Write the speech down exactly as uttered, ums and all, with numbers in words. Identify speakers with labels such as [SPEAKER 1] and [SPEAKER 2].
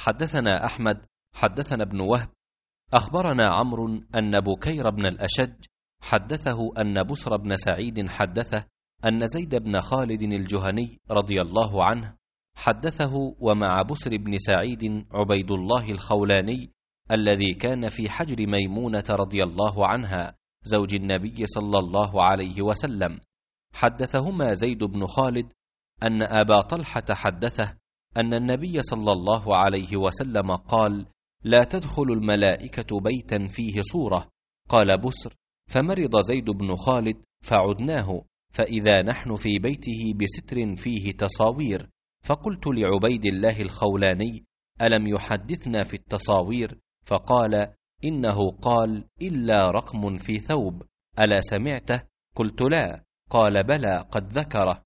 [SPEAKER 1] حدثنا أحمد حدثنا ابن وهب أخبرنا عمرو أن بكير بن الأشج حدثه أن بسر بن سعيد حدثه أن زيد بن خالد الجهني رضي الله عنه حدثه ومع بسر بن سعيد عبيد الله الخولاني الذي كان في حجر ميمونة رضي الله عنها زوج النبي صلى الله عليه وسلم. حدثهما زيد بن خالد أن أبا طلحة حدثه أن النبي صلى الله عليه وسلم قال: لا تدخل الملائكة بيتا فيه صورة. قال بسر: فمرض زيد بن خالد فعدناه، فإذا نحن في بيته بستر فيه تصاوير، فقلت لعبيد الله الخولاني: ألم يحدثنا في التصاوير؟ فقال: إنه قال: إلا رقم في ثوب. ألا سمعته؟ قلت: لا. قال: بلى قد ذكره.